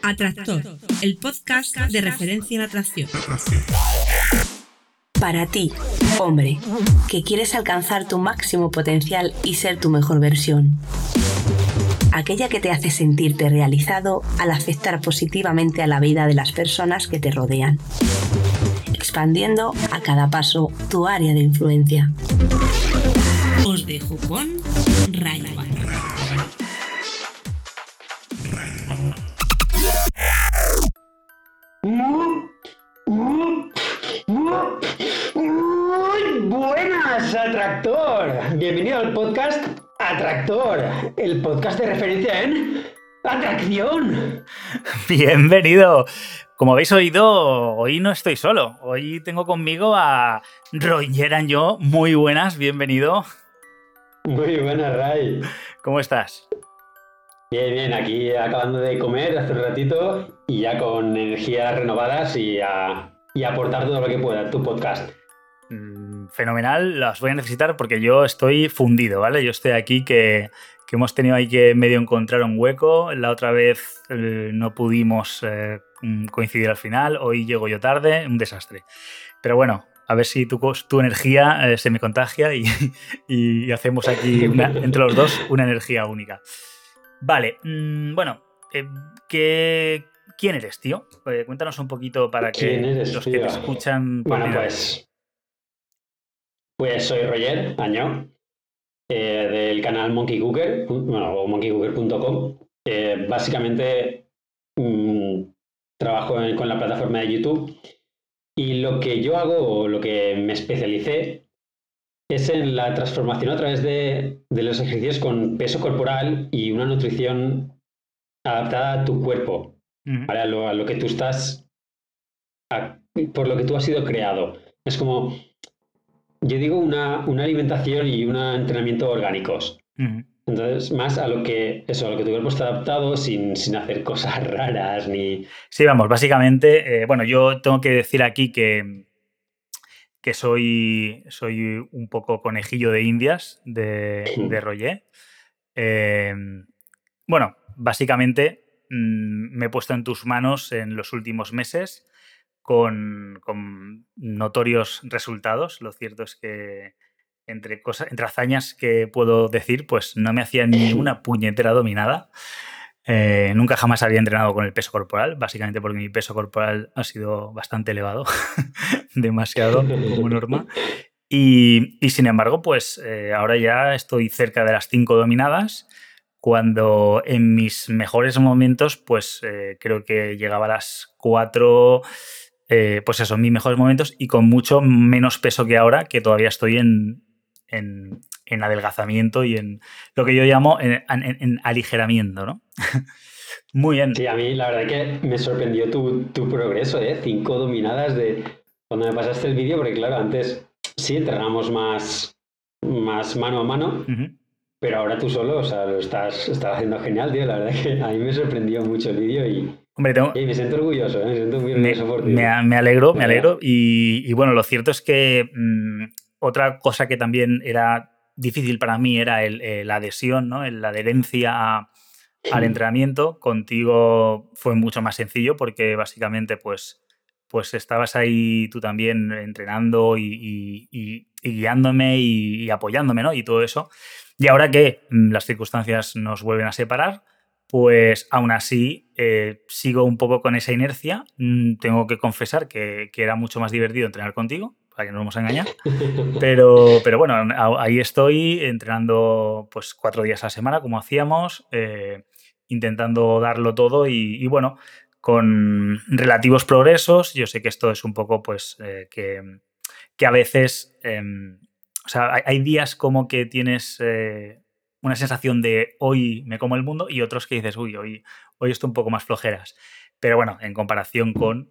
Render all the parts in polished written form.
Atractor, el podcast de referencia en atracción. Para ti, hombre, que quieres alcanzar tu máximo potencial y ser tu mejor versión. Aquella que te hace sentirte realizado al afectar positivamente a la vida de las personas que te rodean, expandiendo a cada paso tu área de influencia. Os dejo con Rayman. Muy buenas, Atractor. Bienvenido al podcast Atractor, el podcast de referencia en atracción. Bienvenido. Como habéis oído, hoy no estoy solo. Hoy tengo conmigo a Roger Añó. Muy buenas, bienvenido. Muy buenas, Ray. ¿Cómo estás? Bien, aquí acabando de comer hace un ratito y ya con energías renovadas y a aportar todo lo que pueda a tu podcast. Fenomenal, las voy a necesitar porque yo estoy fundido, ¿vale? Yo estoy aquí que hemos tenido ahí que medio encontrar un hueco. La otra vez no pudimos coincidir al final, hoy llego yo tarde, un desastre. Pero bueno, a ver si tu energía se me contagia y hacemos aquí entre los dos una energía única. Vale, bueno, ¿quién eres, tío? Cuéntanos un poquito para que los que te escuchan... Bueno, pues soy Roger Añó, del canal Monkey Cooker, o monkeycooker.com. Básicamente trabajo con la plataforma de YouTube y lo que yo hago, o lo que me especialicé, es en la transformación a través de los ejercicios con peso corporal y una nutrición adaptada a tu cuerpo, ¿vale? A lo que tú estás, por lo que tú has sido creado. Es como, yo digo, una alimentación y un entrenamiento orgánicos. Entonces, más a lo que tu cuerpo está adaptado sin hacer cosas raras ni... Sí, vamos, básicamente, bueno, yo tengo que decir aquí que soy un poco conejillo de indias de Roger. Bueno, básicamente me he puesto en tus manos en los últimos meses con notorios resultados. Lo cierto es que entre hazañas que puedo decir, pues no me hacía ni una puñetera dominada. Nunca jamás había entrenado con el peso corporal, básicamente porque mi peso corporal ha sido bastante elevado, demasiado como norma. Y sin embargo, pues ahora ya estoy cerca de las 5 dominadas, cuando en mis mejores momentos, pues creo que llegaba a las 4, pues eso, mis mejores momentos y con mucho menos peso que ahora, que todavía estoy en adelgazamiento y en lo que yo llamo en aligeramiento, ¿no? Muy bien. Sí, a mí la verdad que me sorprendió tu progreso, 5 dominadas de cuando me pasaste el vídeo, porque claro, antes sí entrenamos más mano a mano, pero ahora tú solo, o sea, lo estás haciendo genial, tío. La verdad que a mí me sorprendió mucho el vídeo y... Hombre, y me siento orgulloso, me siento muy orgulloso por ti. Me alegro. Y bueno, lo cierto es que otra cosa que también era difícil para mí era la adhesión, ¿no? La adherencia al entrenamiento. Contigo fue mucho más sencillo porque básicamente pues estabas ahí tú también entrenando y guiándome y apoyándome, ¿no? Y todo eso. Y ahora que las circunstancias nos vuelven a separar, pues aún así sigo un poco con esa inercia. Tengo que confesar que era mucho más divertido entrenar contigo, para que no nos vamos a engañar. Pero bueno, ahí estoy entrenando pues 4 días a la semana, como hacíamos, intentando darlo todo y bueno, con relativos progresos. Yo sé que esto es un poco pues que a veces... o sea, hay días como que tienes una sensación de hoy me como el mundo y otros que dices, uy, hoy estoy un poco más flojeras. Pero bueno, en comparación con...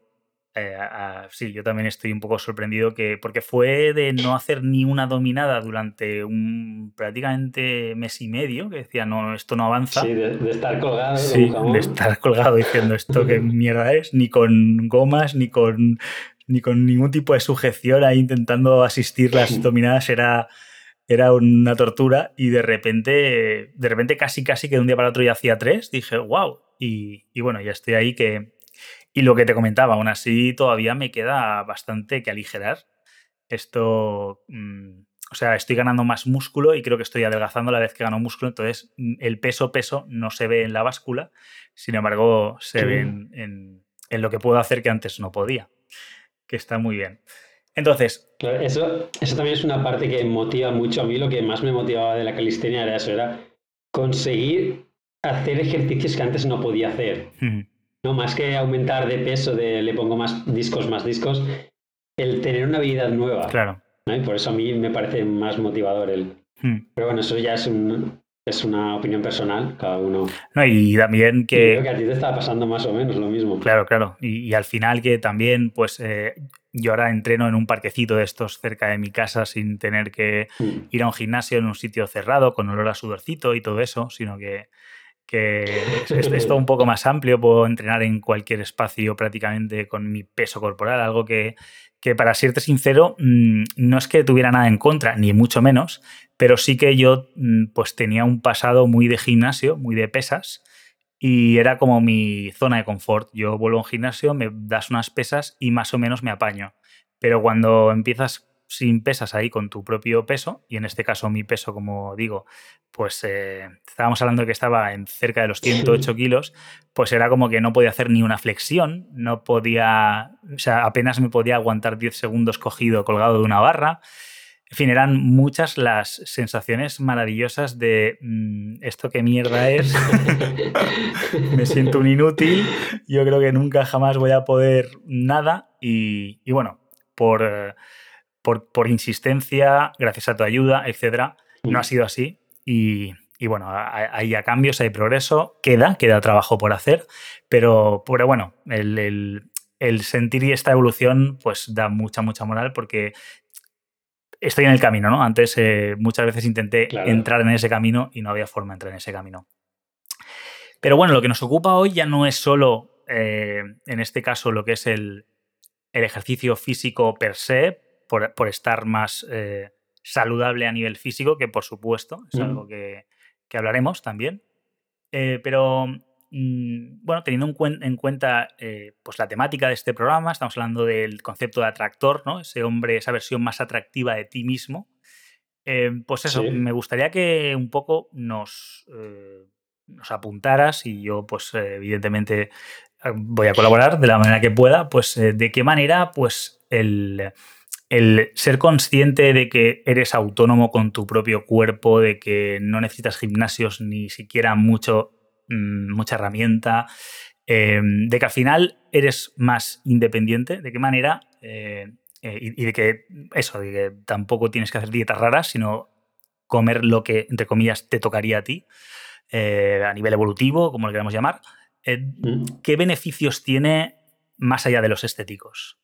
sí, yo también estoy un poco sorprendido porque fue de no hacer ni una dominada durante prácticamente mes y medio, que decía, no, esto no avanza. Sí, de estar colgado. Sí, como de estar colgado diciendo esto qué mierda es, ni con gomas, ni con ningún tipo de sujeción, ahí intentando asistir las dominadas era una tortura y de repente casi que de un día para otro ya hacía 3, dije, wow, y bueno, ya estoy ahí Y lo que te comentaba, aún así todavía me queda bastante que aligerar. Esto, o sea, estoy ganando más músculo y creo que estoy adelgazando a la vez que gano músculo, entonces el peso no se ve en la báscula, sin embargo se ve en lo que puedo hacer que antes no podía, que está muy bien. Entonces... Claro, eso también es una parte que motiva mucho. A mí lo que más me motivaba de la calistenia era eso, era conseguir hacer ejercicios que antes no podía hacer. No, más que aumentar de peso, le pongo más discos, el tener una habilidad nueva. Claro. ¿no? Y por eso a mí me parece más motivador Pero bueno, eso ya es una opinión personal, cada uno. No, y también que... Y creo que a ti te está pasando más o menos lo mismo. Claro. Y al final que también, pues yo ahora entreno en un parquecito de estos cerca de mi casa sin tener que ir a un gimnasio en un sitio cerrado con olor a sudorcito y todo eso, sino que es todo un poco más amplio, puedo entrenar en cualquier espacio prácticamente con mi peso corporal, algo que para serte sincero no es que tuviera nada en contra, ni mucho menos, pero sí que yo pues tenía un pasado muy de gimnasio, muy de pesas y era como mi zona de confort. Yo vuelvo a un gimnasio, me das unas pesas y más o menos me apaño, pero cuando empiezas sin pesas ahí con tu propio peso, y en este caso mi peso, como digo, pues estábamos hablando de que estaba en cerca de los 108 kilos, pues era como que no podía hacer ni una flexión, no podía, o sea, apenas me podía aguantar 10 segundos colgado de una barra. En fin, eran muchas las sensaciones maravillosas de esto qué mierda es, me siento un inútil, yo creo que nunca jamás voy a poder nada y bueno, por insistencia, gracias a tu ayuda, etcétera, no ha sido así. Y bueno, hay ya cambios, hay progreso, queda trabajo por hacer, pero bueno, el sentir esta evolución pues da mucha moral porque estoy en el camino, ¿no? Antes muchas veces intenté entrar en ese camino y no había forma de entrar en ese camino. Pero bueno, lo que nos ocupa hoy ya no es solo, en este caso, lo que es el ejercicio físico per se, por estar más saludable a nivel físico, que por supuesto es algo que hablaremos también. Pero bueno, teniendo en cuenta pues la temática de este programa, estamos hablando del concepto de atractor, ¿no? Ese hombre, esa versión más atractiva de ti mismo. Pues eso, me gustaría que un poco nos apuntaras y yo, pues evidentemente voy a colaborar de la manera que pueda, pues de qué manera pues el ser consciente de que eres autónomo con tu propio cuerpo, de que no necesitas gimnasios ni siquiera mucha herramienta, de que al final eres más independiente, de qué manera y de que eso, de que tampoco tienes que hacer dietas raras, sino comer lo que, entre comillas, te tocaría a ti a nivel evolutivo, como lo queramos llamar. ¿Qué beneficios tiene más allá de los estéticos?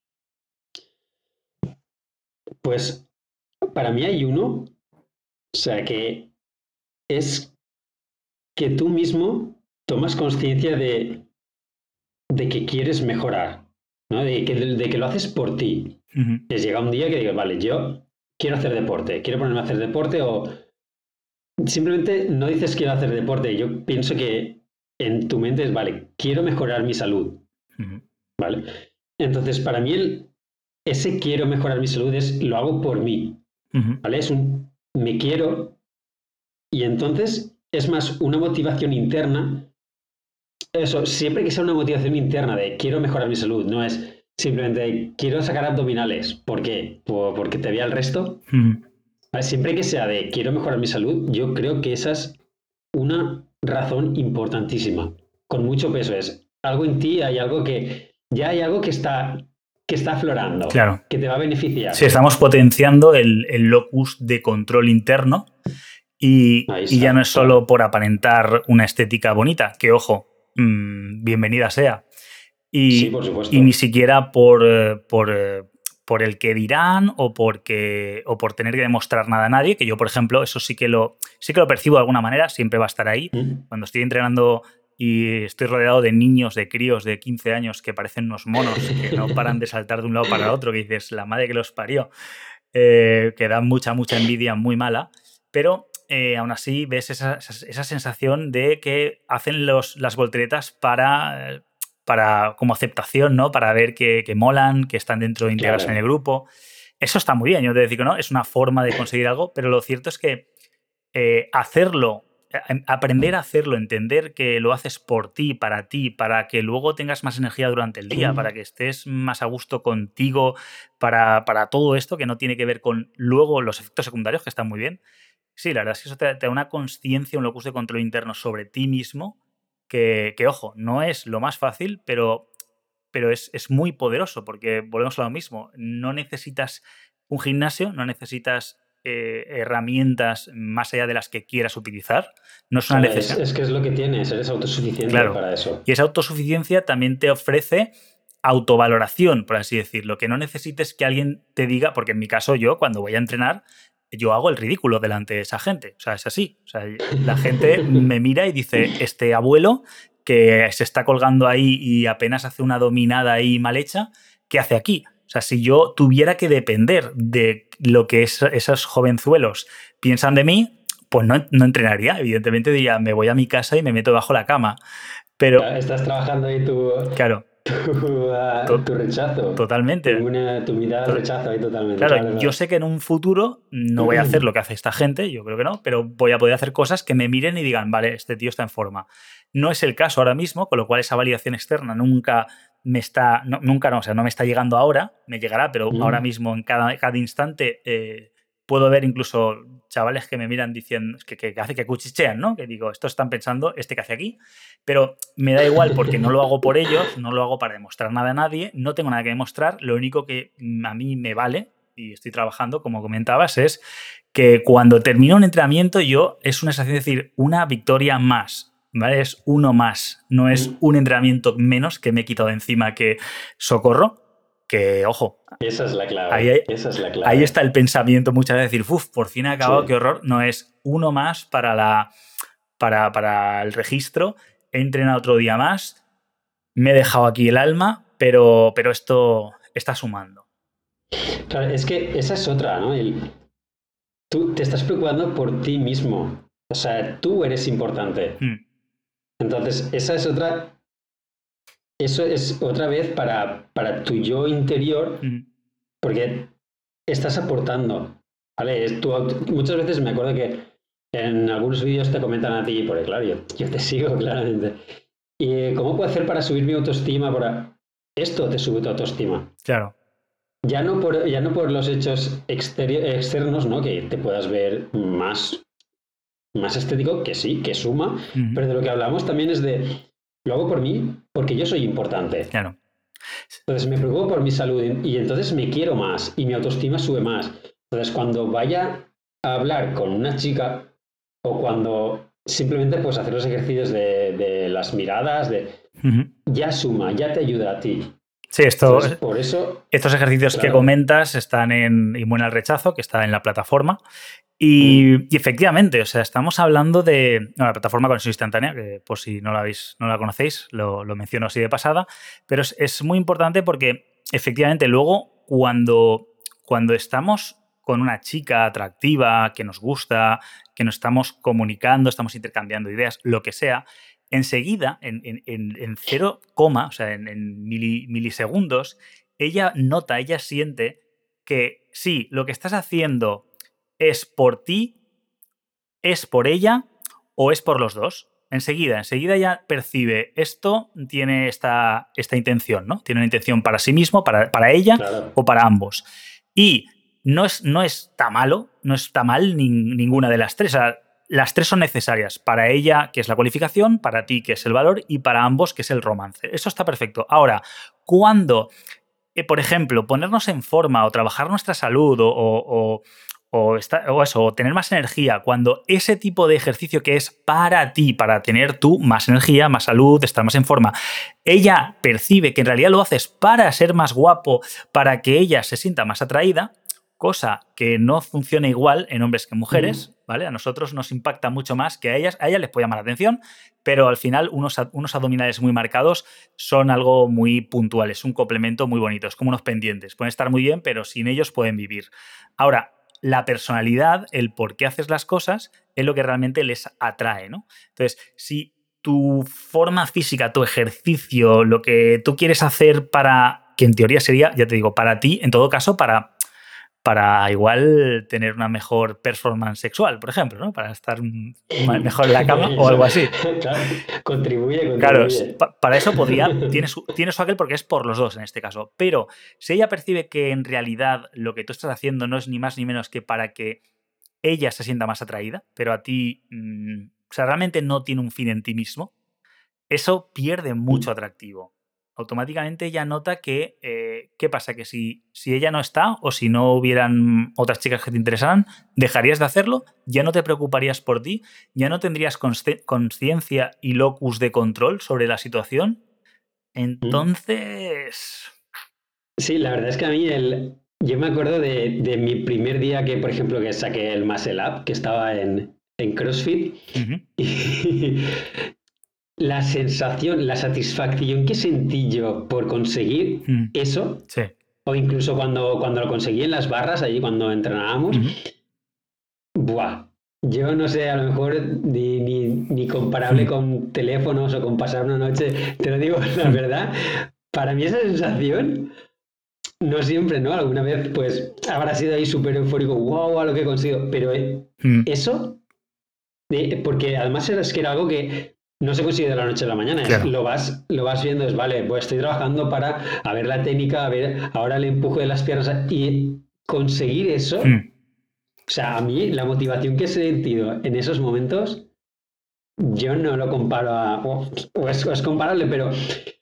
Pues para mí hay uno, o sea, que es que tú mismo tomas conciencia de que quieres mejorar, ¿no? De que lo haces por ti. Les llega un día que digas, vale, yo quiero hacer deporte, quiero ponerme a hacer deporte o simplemente no dices quiero hacer deporte. Yo pienso que en tu mente es, vale, quiero mejorar mi salud, ¿vale? Entonces, para mí ese quiero mejorar mi salud es lo hago por mí, ¿vale? Es un me quiero y entonces es más una motivación interna. Eso, siempre que sea una motivación interna de quiero mejorar mi salud, no es simplemente quiero sacar abdominales. ¿Por qué? ¿Porque te vea el resto? ¿Vale? Siempre que sea de quiero mejorar mi salud, yo creo que esa es una razón importantísima, con mucho peso. Es algo en ti, hay algo que está aflorando, claro, que te va a beneficiar. Sí, estamos potenciando el locus de control interno y ya no es solo por aparentar una estética bonita, que ojo, bienvenida sea. Sí, por supuesto. Y ni siquiera por el que dirán o por tener que demostrar nada a nadie, que yo, por ejemplo, eso sí que lo percibo de alguna manera, siempre va a estar ahí. Cuando estoy entrenando y estoy rodeado de niños, de críos de 15 años que parecen unos monos, que no paran de saltar de un lado para el otro, que dices, la madre que los parió, que da mucha envidia muy mala. Pero aún así ves esa sensación de que hacen las volteretas para como aceptación, ¿no? Para ver que molan, que están dentro de integrarse en el grupo. Eso está muy bien, yo te digo, ¿no? Es una forma de conseguir algo, pero lo cierto es que hacerlo, aprender a hacerlo, entender que lo haces por ti, para que luego tengas más energía durante el día, para que estés más a gusto contigo, para todo esto que no tiene que ver con luego los efectos secundarios, que están muy bien. Sí, la verdad es que eso te da una consciencia, un locus de control interno sobre ti mismo que, ojo, no es lo más fácil, pero es muy poderoso porque volvemos a lo mismo. No necesitas un gimnasio, no necesitas herramientas más allá de las que quieras utilizar. No es una necesidad. Es que es lo que tienes, eres autosuficiente para eso. Y esa autosuficiencia también te ofrece autovaloración, por así decirlo, que no necesites que alguien te diga, porque en mi caso yo cuando voy a entrenar, yo hago el ridículo delante de esa gente. O sea, es así. O sea, la gente me mira y dice, este abuelo que se está colgando ahí y apenas hace una dominada ahí mal hecha, ¿qué hace aquí? O sea, si yo tuviera que depender de lo que esos jovenzuelos piensan de mí, pues no entrenaría. Evidentemente diría, me voy a mi casa y me meto bajo la cama. Pero estás trabajando ahí claro. Tu rechazo. Totalmente. Tu mirada de rechazo ahí totalmente. Claro, yo sé que en un futuro no voy a hacer lo que hace esta gente, yo creo que no, pero voy a poder hacer cosas que me miren y digan, vale, este tío está en forma. No es el caso ahora mismo, con lo cual esa validación externa no me está llegando ahora, me llegará, pero ahora mismo en cada instante puedo ver incluso chavales que me miran diciendo que cuchichean, ¿no? Que digo, estos están pensando, ¿este qué hace aquí? Pero me da igual porque no lo hago por ellos, no lo hago para demostrar nada a nadie, no tengo nada que demostrar, lo único que a mí me vale, y estoy trabajando, como comentabas, es que cuando termino un entrenamiento es una sensación de decir, una victoria más, ¿vale? Es uno más, no es un entrenamiento menos que me he quitado de encima que socorro. Que, ojo, esa es la clave. Ahí está el pensamiento muchas veces, decir, por fin he acabado, qué horror. No es uno más para el registro, he entrenado otro día más, me he dejado aquí el alma, pero esto está sumando. Claro, es que esa es otra, ¿no? Tú te estás preocupando por ti mismo. O sea, tú eres importante. Entonces, esa es otra... Eso es otra vez para tu yo interior, porque estás aportando, ¿vale? Muchas veces me acuerdo que en algunos vídeos te comentan a ti, porque claro, yo te sigo claramente. ¿Y cómo puedo hacer para subir mi autoestima? Esto te sube tu autoestima. Claro. Ya no por los hechos externos, ¿no? Que te puedas ver más estético, que sí, que suma, pero de lo que hablamos también es de... Lo hago por mí porque yo soy importante. Claro. Entonces me preocupo por mi salud y entonces me quiero más y mi autoestima sube más. Entonces cuando vaya a hablar con una chica o cuando simplemente pues hacer los ejercicios de las miradas, ya suma, ya te ayuda a ti. Sí, Entonces, por eso, estos ejercicios que comentas están en Inmune al Rechazo, que está en la plataforma. Y efectivamente, o sea, estamos hablando de la plataforma Conexión Instantánea, que por si no la conocéis, lo menciono así de pasada, pero es muy importante porque efectivamente luego cuando estamos con una chica atractiva, que nos gusta, que nos estamos comunicando, estamos intercambiando ideas, lo que sea, enseguida, en 0, o sea, en milisegundos, ella siente que sí, lo que estás haciendo ¿es por ti, es por ella o es por los dos? Enseguida ya percibe esto, tiene esta intención, ¿no? Tiene una intención para sí mismo, para ella o para ambos. Y no está malo, no está mal ninguna de las tres. O sea, las tres son necesarias. Para ella, que es la cualificación, para ti, que es el valor, y para ambos, que es el romance. Eso está perfecto. Ahora, cuando, por ejemplo, ponernos en forma o trabajar nuestra salud o tener más energía, cuando ese tipo de ejercicio que es para ti, para tener tú más energía, más salud, estar más en forma, ella percibe que en realidad lo haces para ser más guapo, para que ella se sienta más atraída, cosa que no funciona igual en hombres que en mujeres, ¿vale? A nosotros nos impacta mucho más que a ellas les puede llamar la atención, pero al final unos abdominales muy marcados son algo muy puntual, es un complemento muy bonito, es como unos pendientes, pueden estar muy bien, pero sin ellos pueden vivir. Ahora, la personalidad, el por qué haces las cosas, es lo que realmente les atrae, ¿no? Entonces, si tu forma física, tu ejercicio, lo que tú quieres hacer para, que en teoría sería, ya te digo, para ti, en todo caso, para igual tener una mejor performance sexual, por ejemplo, ¿no? Para estar mejor en la cama o algo así. Claro, contribuye. Claro, para eso tiene su aquel porque es por los dos en este caso. Pero si ella percibe que en realidad lo que tú estás haciendo no es ni más ni menos que para que ella se sienta más atraída, pero a ti, o sea, realmente no tiene un fin en ti mismo, eso pierde mucho atractivo. Automáticamente ella nota que, ¿qué pasa? Que si ella no está o si no hubieran otras chicas que te interesaran, dejarías de hacerlo, ya no te preocuparías por ti, ya no tendrías conciencia y locus de control sobre la situación. Entonces... Sí, la verdad es que a mí yo me acuerdo de mi primer día que, por ejemplo, que saqué el Muscle Up, que estaba en CrossFit, y la sensación, la satisfacción que sentí yo por conseguir eso, sí. o incluso cuando lo conseguí en las barras, allí cuando entrenábamos, ¡buah! Yo no sé, a lo mejor ni comparable con teléfonos o con pasar una noche, te lo digo la verdad, para mí esa sensación, no siempre, ¿no? Alguna vez pues habrá sido ahí súper eufórico, wow, a lo que he conseguido, pero eso, porque además es que era algo que no se consigue de la noche a la mañana, claro. Lo vas viendo, es vale, pues estoy trabajando para ver la técnica, a ver ahora el empuje de las piernas y conseguir eso. O sea, a mí la motivación que he sentido en esos momentos, yo no lo comparo o es comparable, pero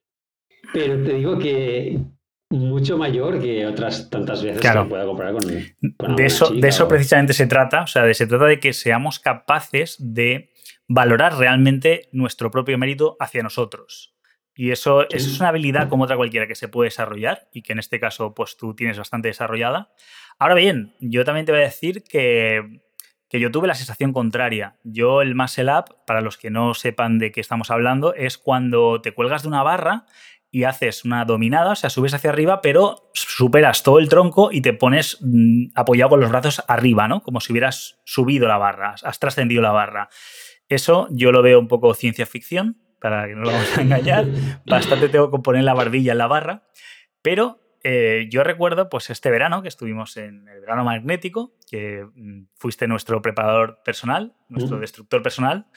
te digo que mucho mayor que otras tantas veces que puedo comparar con de eso precisamente se trata, o sea, se trata de que seamos capaces de valorar realmente nuestro propio mérito hacia nosotros. Y eso es una habilidad como otra cualquiera que se puede desarrollar y que en este caso pues tú tienes bastante desarrollada. Ahora bien, yo también te voy a decir que yo tuve la sensación contraria. Yo el Muscle Up, para los que no sepan de qué estamos hablando, es cuando te cuelgas de una barra y haces una dominada, o sea, subes hacia arriba, pero superas todo el tronco y te pones apoyado con los brazos arriba, ¿no? Como si hubieras subido la barra, has trascendido la barra. Eso yo lo veo un poco ciencia ficción, para que no lo vamos a engañar. Bastante tengo que poner la barbilla en la barra. Pero yo recuerdo pues este verano, que estuvimos en el verano magnético, que fuiste nuestro preparador personal, nuestro destructor personal.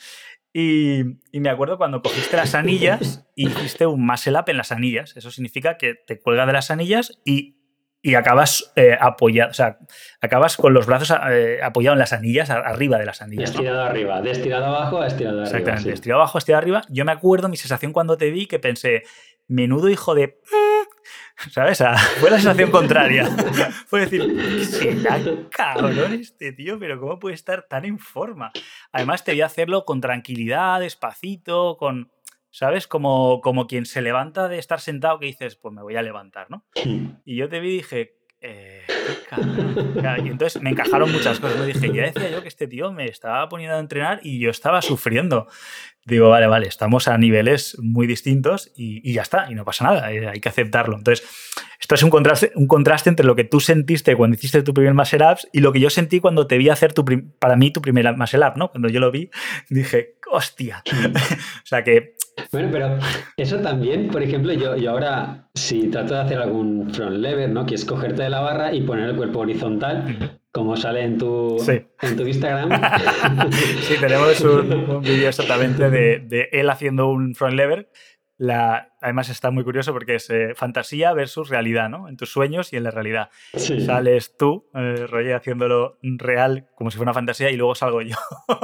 Y me acuerdo cuando cogiste las anillas y hiciste un muscle up en las anillas. Eso significa que te cuelgas de las anillas y acabas apoyado, o sea, acabas con los brazos apoyados en las anillas, arriba de las anillas. Estirado arriba, de estirado abajo a estirado arriba. Exactamente, sí. Estirado abajo, estirado arriba. Yo me acuerdo mi sensación cuando te vi que pensé, menudo hijo de... ¿Sabes? Fue la sensación contraria. Fue decir, será cabrón este tío, pero ¿cómo puede estar tan en forma? Además te vi hacerlo con tranquilidad, despacito, con... ¿Sabes? Como quien se levanta de estar sentado que dices, pues me voy a levantar, ¿no? Y yo te vi y dije, qué cabrón. Y entonces me encajaron muchas cosas. Me dije, ya decía yo que este tío me estaba poniendo a entrenar y yo estaba sufriendo. Digo, vale, estamos a niveles muy distintos y ya está, y no pasa nada, hay que aceptarlo. Entonces, esto es un contraste entre lo que tú sentiste cuando hiciste tu primer muscle ups y lo que yo sentí cuando te vi hacer para mí tu primer muscle up, ¿no? Cuando yo lo vi, dije, hostia. O sea que... Bueno, pero eso también, por ejemplo, yo ahora, si trato de hacer algún front lever, ¿no? Que es cogerte de la barra y poner el cuerpo horizontal, como sale en tu Instagram. Sí, tenemos un vídeo exactamente de él haciendo un front lever. Además está muy curioso porque es fantasía versus realidad, ¿no? En tus sueños y en la realidad. Sí. Sales tú, Roger, haciéndolo real como si fuera una fantasía y luego salgo yo.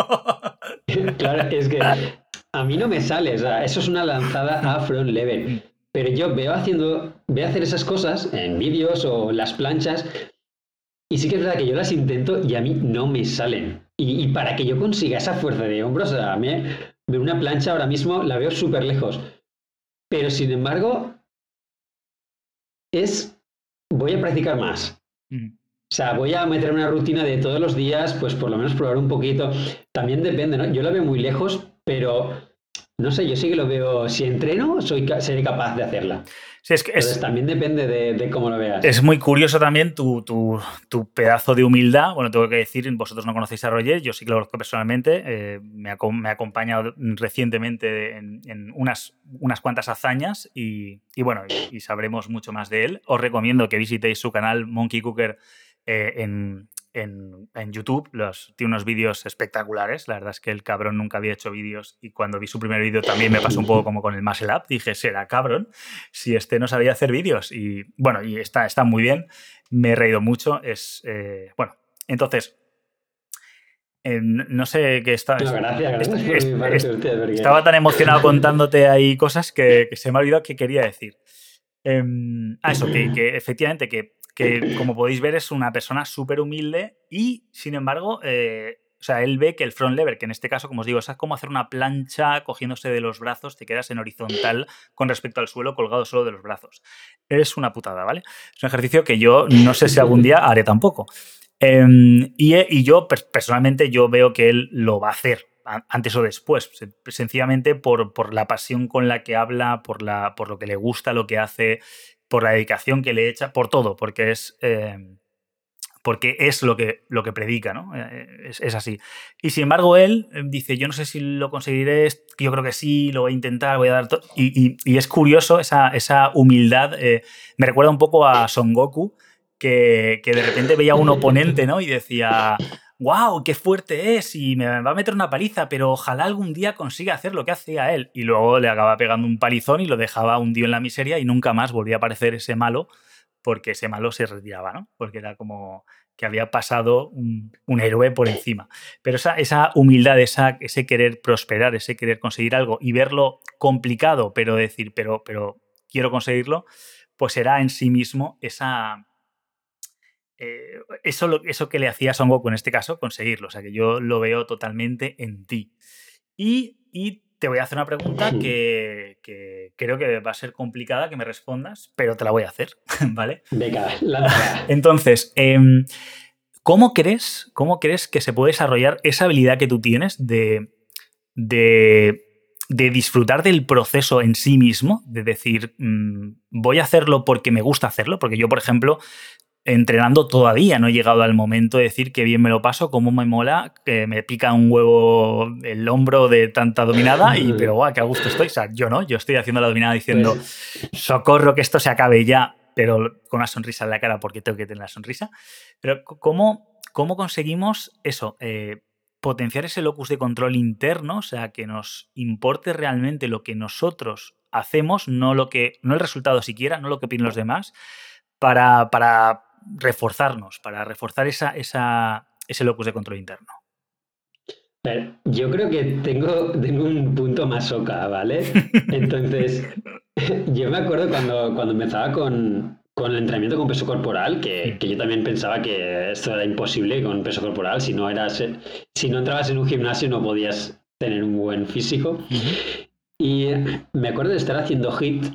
Claro, es que a mí no me sale, o sea, eso es una lanzada a front lever. Pero yo veo hacer esas cosas en vídeos o las planchas y sí que es verdad que yo las intento y a mí no me salen. Y para que yo consiga esa fuerza de hombros, o sea, a mí de una plancha ahora mismo la veo súper lejos. Pero sin embargo, voy a practicar más. O sea, voy a meter una rutina de todos los días, pues por lo menos probar un poquito. También depende, ¿no? Yo la veo muy lejos, pero no sé, yo sí que lo veo, si entreno, seré capaz de hacerla. Sí, es que Entonces también depende de cómo lo veas. es muy curioso también tu pedazo de humildad. Bueno, tengo que decir, vosotros no conocéis a Roger, yo sí que lo conozco personalmente. Me ha acompañado recientemente en unas cuantas hazañas y bueno, y sabremos mucho más de él. Os recomiendo que visitéis su canal Monkey Cooker en YouTube. Tiene unos vídeos espectaculares. La verdad es que el cabrón nunca había hecho vídeos y cuando vi su primer vídeo también me pasó un poco como con el Muscle Up. Dije, será cabrón si no sabía hacer vídeos. Y bueno, y está muy bien. Me he reído mucho. Bueno, entonces, no sé qué está. No, gracias por mi parte, usted, porque... Estaba tan emocionado contándote ahí cosas que se me ha olvidado qué quería decir. Eso, que efectivamente, que como podéis ver es una persona súper humilde y, sin embargo, o sea, él ve que el front lever, que en este caso, como os digo, es como hacer una plancha cogiéndose de los brazos, te quedas en horizontal con respecto al suelo, colgado solo de los brazos. Es una putada, ¿vale? Es un ejercicio que yo no sé si algún día haré tampoco. Y yo, personalmente, yo veo que él lo va a hacer antes o después, sencillamente por la pasión con la que habla, por lo que le gusta, lo que hace, por la dedicación que le echa, por todo, porque es lo que predica, ¿no? Es así. Y sin embargo, él dice, yo no sé si lo conseguiré, yo creo que sí, lo voy a intentar, voy a dar todo. Y es curioso esa humildad. Me recuerda un poco a Son Goku, que de repente veía a un oponente, ¿no? Y decía, ¡wow, qué fuerte es! Y me va a meter una paliza, pero ojalá algún día consiga hacer lo que hacía él. Y luego le acaba pegando un palizón y lo dejaba hundido en la miseria y nunca más volvía a aparecer ese malo, porque ese malo se retiraba, ¿no? Porque era como que había pasado un héroe por encima. Pero esa humildad, ese querer prosperar, ese querer conseguir algo y verlo complicado, pero decir, pero quiero conseguirlo, pues era en sí mismo eso que le hacía a Son Goku en este caso, conseguirlo. O sea, que yo lo veo totalmente en ti. Y te voy a hacer una pregunta que creo que va a ser complicada que me respondas, pero te la voy a hacer, ¿vale? Venga, lánzala. Entonces, ¿cómo crees que se puede desarrollar esa habilidad que tú tienes de disfrutar del proceso en sí mismo? De decir, voy a hacerlo porque me gusta hacerlo, porque yo, por ejemplo, entrenando todavía no he llegado al momento de decir que bien me lo paso, cómo me mola, que me pica un huevo el hombro de tanta dominada, pero guau, qué a gusto estoy. O sea, yo estoy haciendo la dominada diciendo, pues, socorro que esto se acabe ya, pero con una sonrisa en la cara porque tengo que tener la sonrisa. Pero ¿cómo conseguimos eso? Potenciar ese locus de control interno, o sea, que nos importe realmente lo que nosotros hacemos, no el resultado siquiera, no lo que opinen los demás, para reforzarnos, para reforzar ese locus de control interno. Pero yo creo que tengo un punto más soca, ¿vale? Entonces, yo me acuerdo cuando empezaba con el entrenamiento con peso corporal, que yo también pensaba que esto era imposible con peso corporal. Si no entrabas en un gimnasio no podías tener un buen físico. Y me acuerdo de estar haciendo HIIT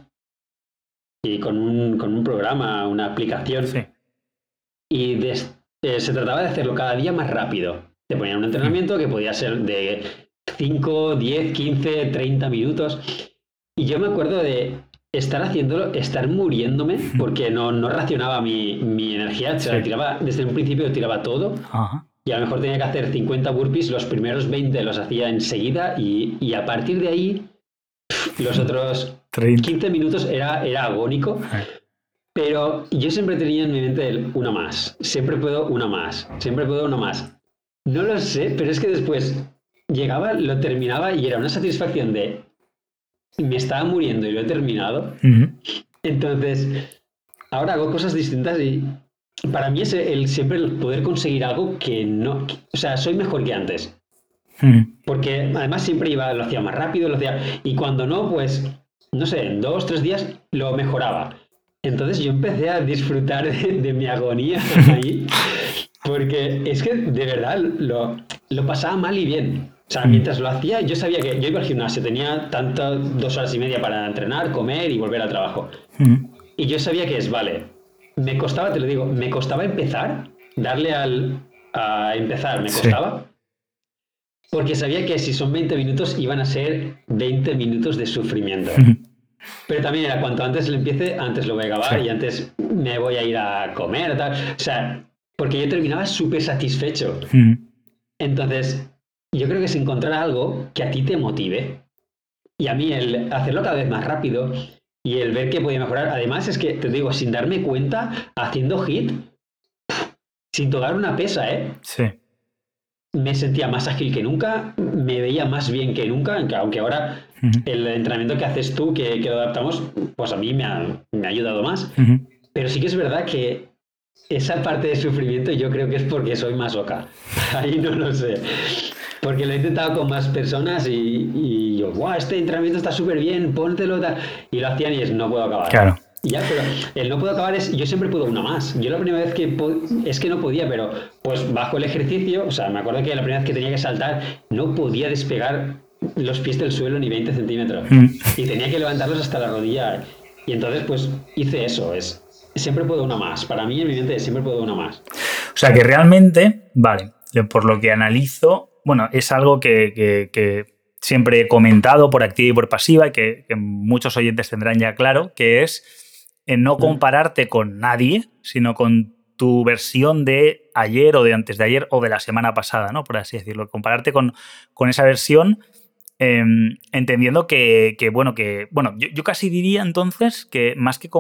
y con un programa, una aplicación. Sí. Y se trataba de hacerlo cada día más rápido. Te ponían un entrenamiento que podía ser de 5, 10, 15, 30 minutos. Y yo me acuerdo de estar haciéndolo, estar muriéndome, porque no racionaba mi energía. Se la tiraba, desde un principio tiraba todo. Ajá. Y a lo mejor tenía que hacer 50 burpees, los primeros 20 los hacía enseguida. Y a partir de ahí, los otros 15 minutos era agónico. Pero yo siempre tenía en mi mente una más. Siempre puedo una más. Siempre puedo una más. No lo sé, pero es que después llegaba, lo terminaba y era una satisfacción de me estaba muriendo y lo he terminado. Entonces, ahora hago cosas distintas y para mí es siempre el poder conseguir algo que no... O sea, soy mejor que antes. Porque además siempre lo hacía más rápido, y cuando no, pues, no sé, en 2, 3 días lo mejoraba. Entonces yo empecé a disfrutar de mi agonía ahí, porque es que de verdad lo pasaba mal y bien. O sea, mientras lo hacía, yo sabía que yo iba al gimnasio, tenía 2 horas y media para entrenar, comer y volver al trabajo. Y yo sabía que vale, me costaba, te lo digo, me costaba empezar, darle a empezar, me costaba. porque sabía que si son 20 minutos iban a ser 20 minutos de sufrimiento. Pero también era cuanto antes le empiece, antes lo voy a acabar Sí. y antes me voy a ir a comer, tal. O sea, porque yo terminaba súper satisfecho. Entonces, yo creo que es encontrar algo que a ti te motive. Y a mí el hacerlo cada vez más rápido y el ver que podía mejorar. Además, es que, te digo, sin darme cuenta, haciendo hit, sin tocar una pesa, Sí. me sentía más ágil que nunca, me veía más bien que nunca, aunque ahora el entrenamiento que haces tú, que lo adaptamos, pues a mí me ha ayudado más. Pero sí que es verdad que esa parte de sufrimiento yo creo que es porque soy masoca. Ahí no lo sé. Porque lo he intentado con más personas y yo, ¡guau! Este entrenamiento está súper bien, póntelo. Tal. Y lo hacían y es, no puedo acabar. Claro. Y ya, pero el no puedo acabar es, yo siempre puedo una más. Yo la primera vez que es que no podía, pero pues bajo el ejercicio, o sea, me acuerdo que la primera vez que tenía que saltar, no podía despegar los pies del suelo ni 20 centímetros. Y tenía que levantarlos hasta la rodilla. Y entonces, pues hice eso, siempre puedo una más. Para mí, en mi mente, siempre puedo una más. O sea que realmente, vale, por lo que analizo, bueno, es algo que siempre he comentado por activa y por pasiva y que muchos oyentes tendrán ya claro, que es no compararte con nadie, sino con tu versión de ayer o de antes de ayer o de la semana pasada, ¿no? Por así decirlo. Compararte con esa versión, entendiendo que yo casi diría entonces que más que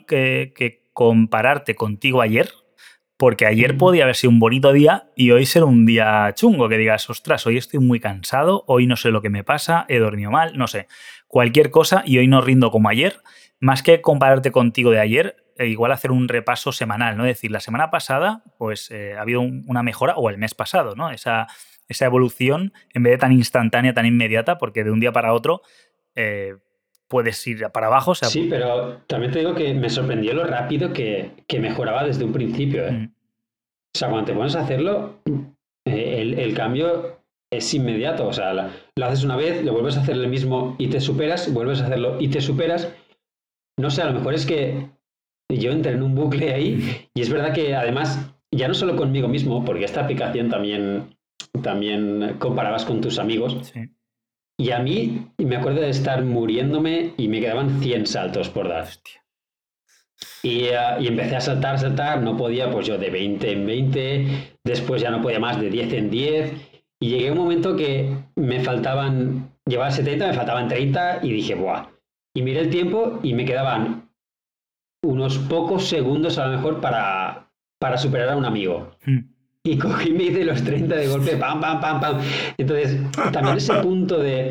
compararte contigo ayer, porque ayer podía haber sido un bonito día y hoy ser un día chungo, que digas, ostras, hoy estoy muy cansado, hoy no sé lo que me pasa, he dormido mal, no sé, cualquier cosa y hoy no rindo como ayer. Más que compararte contigo de ayer, igual hacer un repaso semanal, ¿no? Es decir, la semana pasada, pues ha habido una mejora, o el mes pasado, ¿no? Esa evolución, en vez de tan instantánea, tan inmediata, porque de un día para otro puedes ir para abajo. O sea, sí, pero también te digo que me sorprendió lo rápido que mejoraba desde un principio, O sea, cuando te pones a hacerlo, el cambio es inmediato. O sea, lo haces una vez, lo vuelves a hacer el mismo y te superas, vuelves a hacerlo y te superas. No sé, a lo mejor es que yo entré en un bucle ahí y es verdad que además, ya no solo conmigo mismo, porque esta aplicación también comparabas con tus amigos. Sí. Y a mí me acuerdo de estar muriéndome y me quedaban 100 saltos por dar. Hostia. Y empecé a saltar, no podía, pues yo de 20 en 20, después ya no podía más de 10 en 10, y llegué a un momento que llevaba 70, me faltaban 30 y dije, ¡buah! Y miré el tiempo y me quedaban unos pocos segundos a lo mejor para superar a un amigo. Y cogí y me hice los 30 de golpe, pam, pam, pam, pam. Entonces, también ese punto de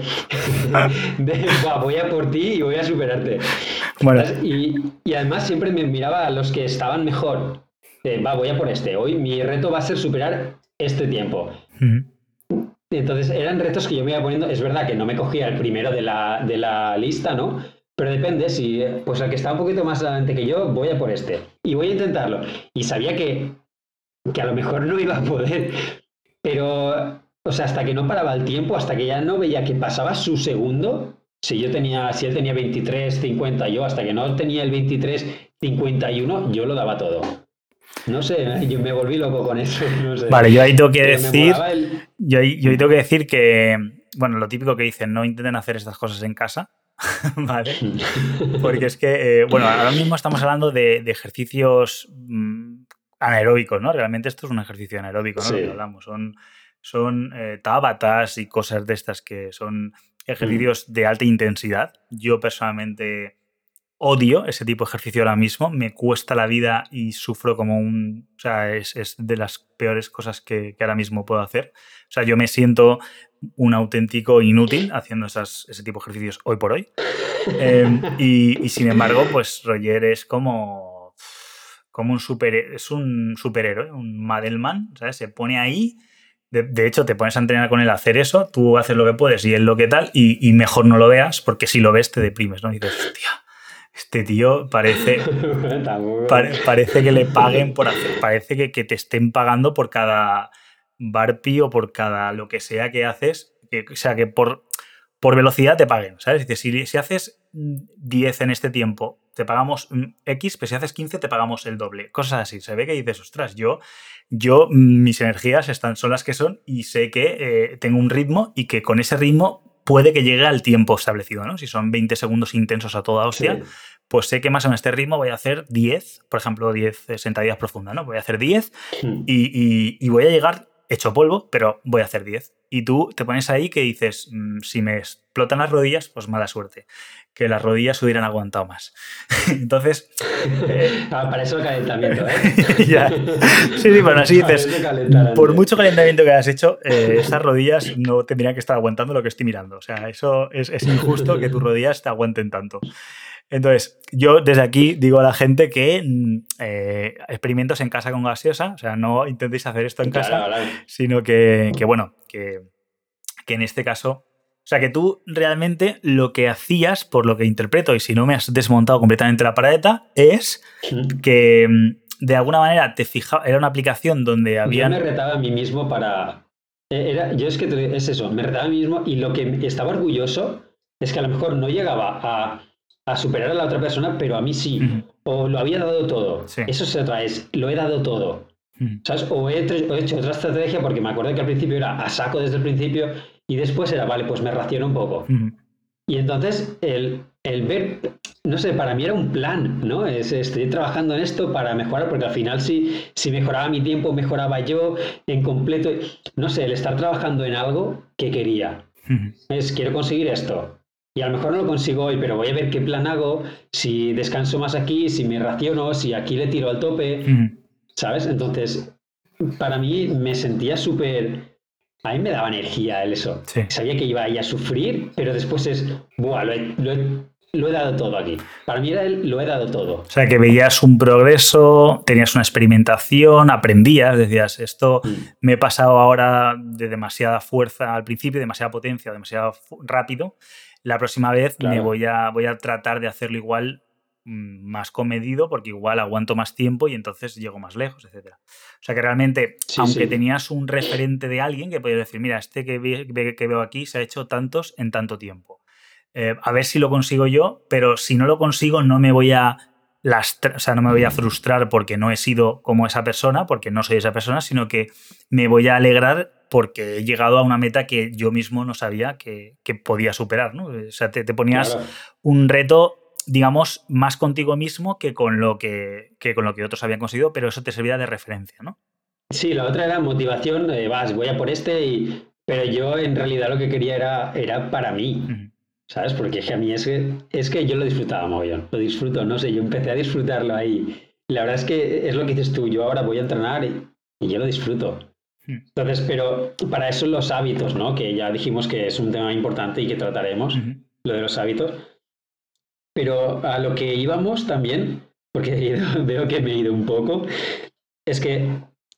voy a por ti y voy a superarte. Bueno. Y además siempre me miraba a los que estaban mejor. Voy a por este. Hoy mi reto va a ser superar este tiempo. Entonces, eran retos que yo me iba poniendo. Es verdad que no me cogía el primero de la lista, ¿no? Pero depende, si pues el que está un poquito más adelante que yo, voy a por este. Y voy a intentarlo. Y sabía que a lo mejor no iba a poder, pero, o sea, hasta que no paraba el tiempo, hasta que ya no veía que pasaba su segundo, si él tenía 23:50, yo hasta que no tenía el 23:51, yo lo daba todo. No sé, yo me volví loco con eso. No sé. Vale, yo ahí tengo que decir, yo ahí tengo que decir que, bueno, lo típico que dicen, no intenten hacer estas cosas en casa, ¿vale? Porque es que, bueno, ahora mismo estamos hablando de ejercicios anaeróbicos, ¿no? Realmente esto es un ejercicio anaeróbico, ¿no? Sí. Lo que hablamos. Son tabatas y cosas de estas que son ejercicios de alta intensidad. Yo personalmente odio ese tipo de ejercicio ahora mismo. Me cuesta la vida y sufro como o sea, es de las peores cosas que ahora mismo puedo hacer. O sea, yo me siento un auténtico inútil haciendo ese tipo de ejercicios hoy por hoy. Y sin embargo, pues Roger es como un superhéroe, un Madelman, ¿sabes? Se pone ahí, de hecho te pones a entrenar con él a hacer eso, tú haces lo que puedes y él lo que tal, y mejor no lo veas, porque si lo ves te deprimes, ¿no? Y dices, hostia, este tío parece que le paguen por hacer, parece que te estén pagando por cada burpee o por cada lo que sea que haces, o sea, que por velocidad te paguen, ¿sabes? Dices, si haces 10 en este tiempo, te pagamos X, pero si haces 15 te pagamos el doble. Cosas así. Se ve que dices, ostras, yo mis energías son las que son y sé que tengo un ritmo y que con ese ritmo puede que llegue al tiempo establecido, ¿no? Si son 20 segundos intensos a toda hostia, pues sé que más o menos este ritmo voy a hacer 10, por ejemplo, 10 sentadillas profundas, ¿no? Voy a hacer 10 y voy a llegar hecho polvo, pero voy a hacer 10. Y tú te pones ahí que dices, si me explotan las rodillas, pues mala suerte, que las rodillas hubieran aguantado más. Entonces... para eso el calentamiento, ¿eh? Ya. Sí, bueno, así dices, por mucho calentamiento que hayas hecho, esas rodillas no tendrían que estar aguantando lo que estoy mirando. O sea, eso es injusto que tus rodillas te aguanten tanto. Entonces, yo desde aquí digo a la gente que experimentos en casa con gaseosa, o sea, no intentéis hacer esto en casa, sino que en este caso, o sea, que tú realmente lo que hacías, por lo que interpreto, y si no me has desmontado completamente la paradeta, es que de alguna manera te fijaba, era una aplicación donde había... Yo me retaba a mí mismo para... es eso, me retaba a mí mismo y lo que estaba orgulloso es que a lo mejor no llegaba a superar a la otra persona, pero a mí sí. O lo había dado todo. Sí. Eso se otra es, lo he dado todo. ¿Sabes? O he hecho otra estrategia porque me acuerdo que al principio era a saco desde el principio y después era, vale, pues me raciono un poco. Y entonces el ver, no sé, para mí era un plan, ¿no? Estoy trabajando en esto para mejorar, porque al final si mejoraba mi tiempo, mejoraba yo en completo. No sé, el estar trabajando en algo que quería. Quiero conseguir esto. Y a lo mejor no lo consigo hoy, pero voy a ver qué plan hago, si descanso más aquí, si me raciono, si aquí le tiro al tope, ¿sabes? Entonces, para mí me sentía súper... A mí me daba energía eso. Sí. Sabía que iba a sufrir, pero después es, ¡buah! Lo he dado todo aquí. Para mí era lo he dado todo. O sea, que veías un progreso, tenías una experimentación, aprendías, decías, esto me he pasado ahora de demasiada fuerza al principio, demasiada potencia, demasiado rápido. La próxima vez me voy a tratar de hacerlo igual, más comedido, porque igual aguanto más tiempo y entonces llego más lejos, etc. O sea que realmente, aunque tenías un referente de alguien que podías decir, mira, este que veo aquí se ha hecho tantos en tanto tiempo. A ver si lo consigo yo, pero si no lo consigo no me voy a no me voy a frustrar porque no he sido como esa persona, porque no soy esa persona, sino que me voy a alegrar porque he llegado a una meta que yo mismo no sabía que podía superar, ¿no? O sea, te ponías un reto, digamos, más contigo mismo que con lo que otros habían conseguido, pero eso te servía de referencia, ¿no? Sí, la otra era motivación, voy a por pero yo en realidad lo que quería era para mí, ¿sabes? Porque es que a mí es que yo lo disfrutaba mogollón, lo disfruto, no sé, yo empecé a disfrutarlo ahí. La verdad es que es lo que dices tú, yo ahora voy a entrenar y yo lo disfruto. Entonces, pero para eso los hábitos, ¿no? Que ya dijimos que es un tema importante y que trataremos, lo de los hábitos. Pero a lo que íbamos también, porque veo que me he ido un poco, es que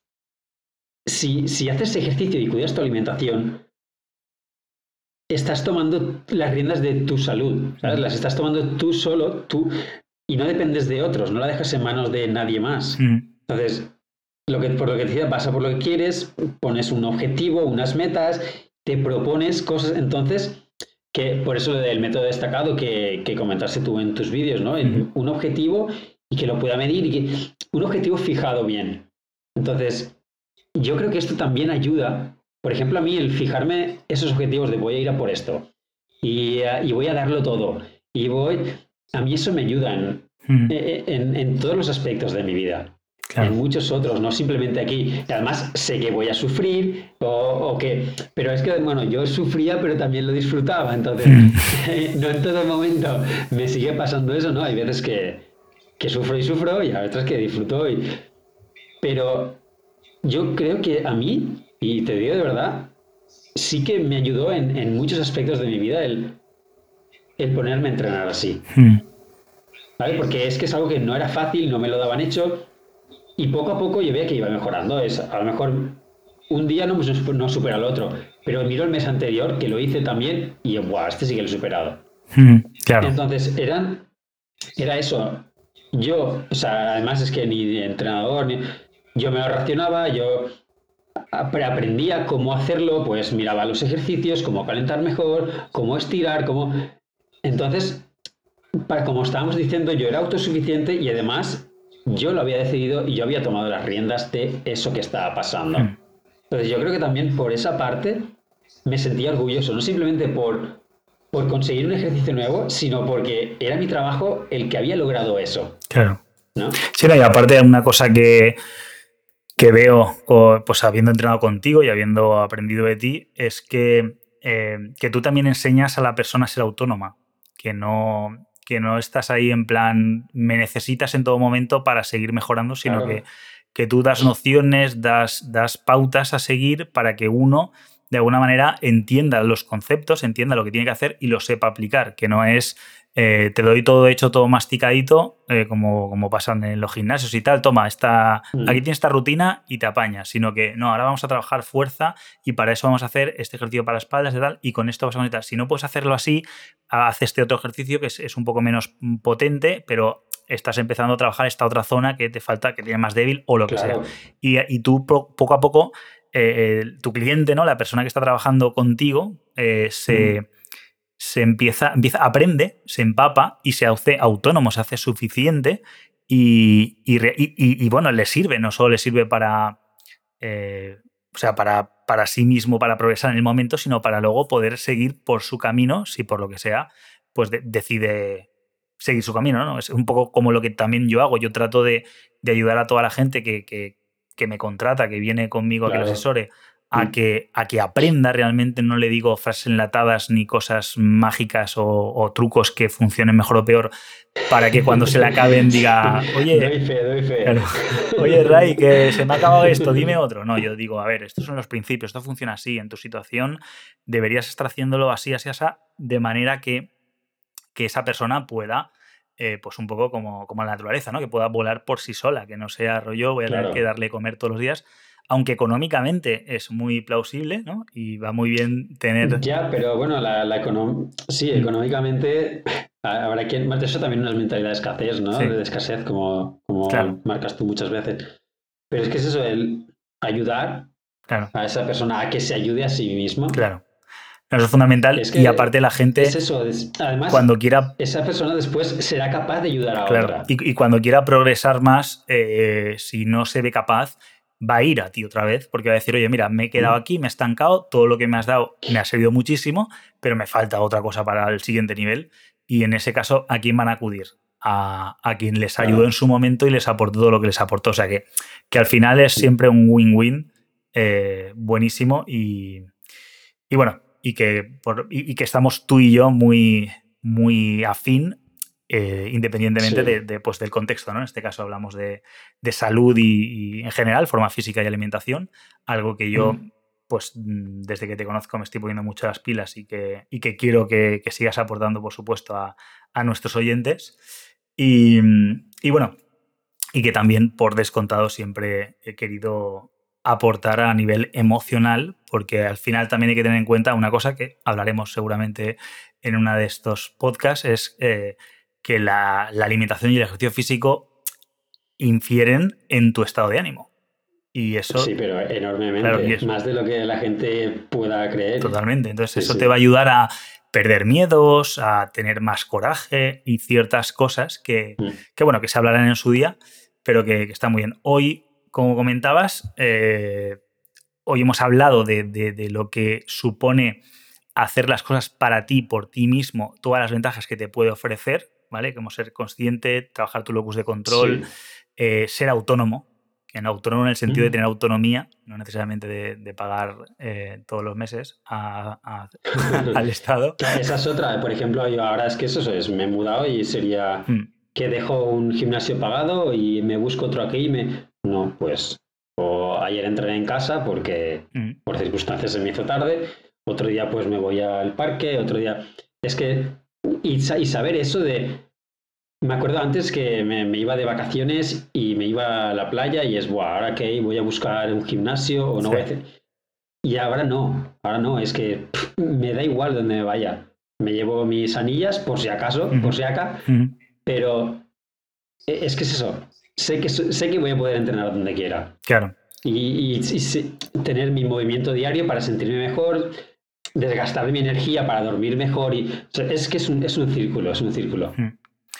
si haces ejercicio y cuidas tu alimentación, estás tomando las riendas de tu salud, ¿sabes? Las estás tomando tú solo, y no dependes de otros, no la dejas en manos de nadie más. Entonces, por lo que te decía, pasa por lo que quieres, pones un objetivo, unas metas, te propones cosas, entonces... que por eso del método destacado que comentaste tú en tus vídeos, ¿no? Un objetivo y que lo pueda medir y un objetivo fijado bien. Entonces, yo creo que esto también ayuda, por ejemplo, a mí el fijarme esos objetivos de voy a ir a por esto y voy a darlo todo a mí eso me ayuda en todos los aspectos de mi vida. Claro. En muchos otros, no simplemente aquí. Y además sé que voy a sufrir pero es que, bueno, yo sufría pero también lo disfrutaba, entonces no en todo momento me sigue pasando eso, ¿no? Hay veces que sufro y hay otras que disfruto pero yo creo que a mí, y te digo de verdad, sí que me ayudó en muchos aspectos de mi vida el ponerme a entrenar así. ¿Vale? Porque es que es algo que no era fácil, no me lo daban hecho. Y poco a poco yo veía que iba mejorando. A lo mejor un día no supera al otro, pero miro el mes anterior que lo hice también y yo, ¡buah! Este sí que lo he superado. Claro. Entonces era eso. Yo, o sea, además es que ni de entrenador, yo me lo racionaba, yo aprendía cómo hacerlo, pues miraba los ejercicios, cómo calentar mejor, cómo estirar, Entonces, como estábamos diciendo, yo era autosuficiente y además yo lo había decidido y yo había tomado las riendas de eso que estaba pasando. Entonces yo creo que también por esa parte me sentía orgulloso, no simplemente por conseguir un ejercicio nuevo, sino porque era mi trabajo el que había logrado eso. Claro. ¿No? Sí, no, y aparte una cosa que veo, pues habiendo entrenado contigo y habiendo aprendido de ti, es que tú también enseñas a la persona a ser autónoma, que no estás ahí en plan, me necesitas en todo momento para seguir mejorando, sino Claro. que tú das nociones, das pautas a seguir para que uno, de alguna manera, entienda los conceptos, entienda lo que tiene que hacer y lo sepa aplicar, que no es te doy todo hecho, todo masticadito, como pasan en los gimnasios y tal, toma, aquí tienes esta rutina y te apañas, sino que no, ahora vamos a trabajar fuerza y para eso vamos a hacer este ejercicio para espaldas y tal, y con esto vas a necesitar. Si no puedes hacerlo así, haz este otro ejercicio que es un poco menos potente, pero estás empezando a trabajar esta otra zona que te falta, que tiene más débil o lo que sea. Y tú poco a poco, tu cliente, ¿no? La persona que está trabajando contigo, aprende, se empapa y se hace autónomo, se hace suficiente y bueno, le sirve, no solo le sirve para sí mismo, para progresar en el momento, sino para luego poder seguir por su camino, si por lo que sea, pues decide seguir su camino, ¿no? Es un poco como lo que también yo hago. Yo trato de ayudar a toda la gente que me contrata, que viene conmigo a que lo asesore, a que aprenda realmente. No le digo frases enlatadas ni cosas mágicas o trucos que funcionen mejor o peor para que cuando se le acaben diga, oye, doy fe. Claro, oye, Ray, que se me ha acabado esto, dime otro. No, yo digo, a ver, estos son los principios, esto funciona así, en tu situación deberías estar haciéndolo así, de manera que esa persona pueda, pues un poco como la naturaleza, ¿no? Que pueda volar por sí sola, que no sea rollo, voy a tener que darle comer todos los días. Aunque económicamente es muy plausible, ¿no? Y va muy bien tener... Ya, pero bueno, sí, económicamente habrá quien... Eso también es una mentalidad de escasez, ¿no? Sí. De escasez, como Claro. marcas tú muchas veces. Pero es que es eso, el ayudar a esa persona a que se ayude a sí mismo. Claro. Eso es fundamental. Es que y aparte la gente... Es eso. Además, cuando quiera... esa persona después será capaz de ayudar a otra. Y cuando quiera progresar más, si no se ve capaz, va a ir a ti otra vez, porque va a decir, oye, mira, me he quedado aquí, me he estancado, todo lo que me has dado me ha servido muchísimo, pero me falta otra cosa para el siguiente nivel. Y en ese caso, ¿a quién van a acudir? A quien les ayudó en su momento y les aportó todo lo que les aportó. O sea que al final es siempre un win-win buenísimo y bueno, y que estamos tú y yo muy, muy afín, independientemente del contexto, ¿no? En este caso hablamos de salud y en general, forma física y alimentación, algo que yo, pues desde que te conozco me estoy poniendo muchas pilas y que quiero que sigas aportando, por supuesto, a nuestros oyentes. Y bueno, y que también, por descontado, siempre he querido aportar a nivel emocional, porque al final también hay que tener en cuenta una cosa que hablaremos seguramente en una de estos podcasts, es que la alimentación y el ejercicio físico infieren en tu estado de ánimo. Y eso... Sí, pero enormemente. Claro, más de lo que la gente pueda creer. Totalmente. Entonces eso te va a ayudar a perder miedos, a tener más coraje y ciertas cosas que se hablarán en su día, pero que está muy bien. Hoy, como comentabas, hoy hemos hablado de lo que supone hacer las cosas para ti, por ti mismo, todas las ventajas que te puede ofrecer, ¿vale? Como ser consciente, trabajar tu locus de control, ser autónomo, autónomo en el sentido de tener autonomía, no necesariamente de pagar todos los meses al Estado. Esa es otra. Por ejemplo, yo ahora es que me he mudado y sería que dejo un gimnasio pagado y me busco otro aquí No, pues o ayer entrené en casa porque por circunstancias se me hizo tarde, otro día pues me voy al parque, otro día... Es que... Y saber eso de... Me acuerdo antes que me iba de vacaciones y me iba a la playa y ahora que voy a buscar un gimnasio o no voy a hacer... Y ahora no, es que me da igual donde me vaya. Me llevo mis anillas por si acaso, por si acá, pero es que es eso. Sé que voy a poder entrenar donde quiera. Claro. Y tener mi movimiento diario para sentirme mejor, desgastar mi energía para dormir mejor. Es que es un círculo,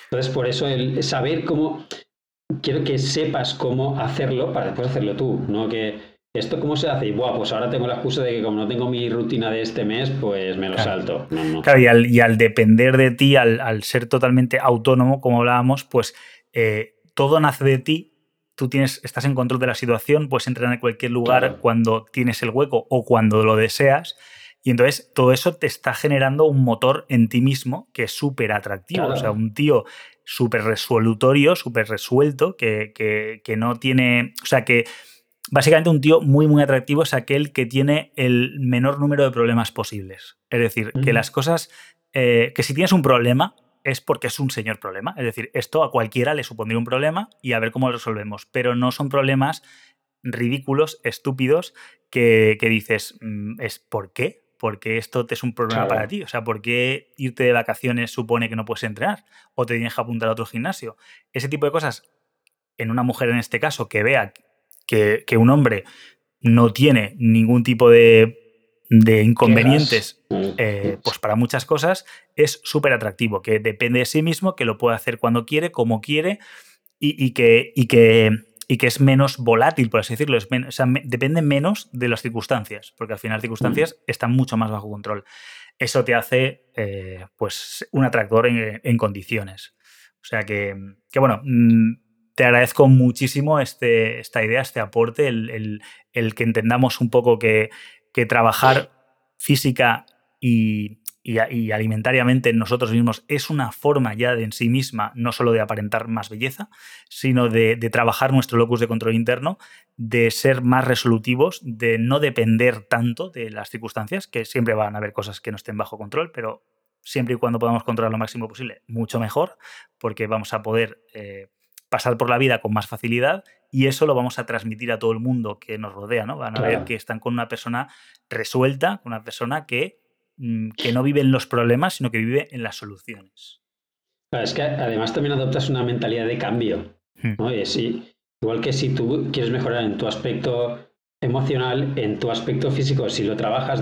Entonces, por eso el saber cómo, quiero que sepas cómo hacerlo para después hacerlo tú, no que esto cómo se hace y buah, pues ahora tengo la excusa de que como no tengo mi rutina de este mes, pues me lo Claro. salto. No, no. Claro, y al depender de ti, al ser totalmente autónomo, como hablábamos, pues todo nace de ti. Tú estás en control de la situación, puedes entrenar en cualquier lugar Claro. cuando tienes el hueco o cuando lo deseas. Y entonces todo eso te está generando un motor en ti mismo que es súper atractivo. Claro. O sea, un tío súper resolutorio, súper resuelto, que no tiene. O sea, que básicamente un tío muy, muy atractivo es aquel que tiene el menor número de problemas posibles. Es decir, que las cosas. Que si tienes un problema, es porque es un señor problema. Es decir, esto a cualquiera le supondría un problema y a ver cómo lo resolvemos. Pero no son problemas ridículos, estúpidos, que dices, es ¿por qué? Porque esto te es un problema Claro. para ti. O sea, ¿por qué irte de vacaciones supone que no puedes entrenar? O te tienes que apuntar a otro gimnasio. Ese tipo de cosas, en una mujer en este caso, que vea que un hombre no tiene ningún tipo de inconvenientes, pues para muchas cosas, es súper atractivo, que depende de sí mismo, que lo puede hacer cuando quiere, como quiere, y que es menos volátil, por así decirlo. O sea, depende menos de las circunstancias, porque al final las circunstancias están mucho más bajo control. Eso te hace pues un atractor en condiciones. O sea que bueno, te agradezco muchísimo esta idea, este aporte, el que entendamos un poco que trabajar física y alimentariamente en nosotros mismos es una forma ya de en sí misma, no solo de aparentar más belleza, sino de trabajar nuestro locus de control interno, de ser más resolutivos, de no depender tanto de las circunstancias, que siempre van a haber cosas que no estén bajo control, pero siempre y cuando podamos controlar lo máximo posible, mucho mejor, porque vamos a poder pasar por la vida con más facilidad y eso lo vamos a transmitir a todo el mundo que nos rodea, ¿no? Van a ver que están con una persona resuelta, con una persona que no vive en los problemas, sino que vive en las soluciones. Claro, es que además también adoptas una mentalidad de cambio, ¿no? Igual que si tú quieres mejorar en tu aspecto emocional, en tu aspecto físico, si lo trabajas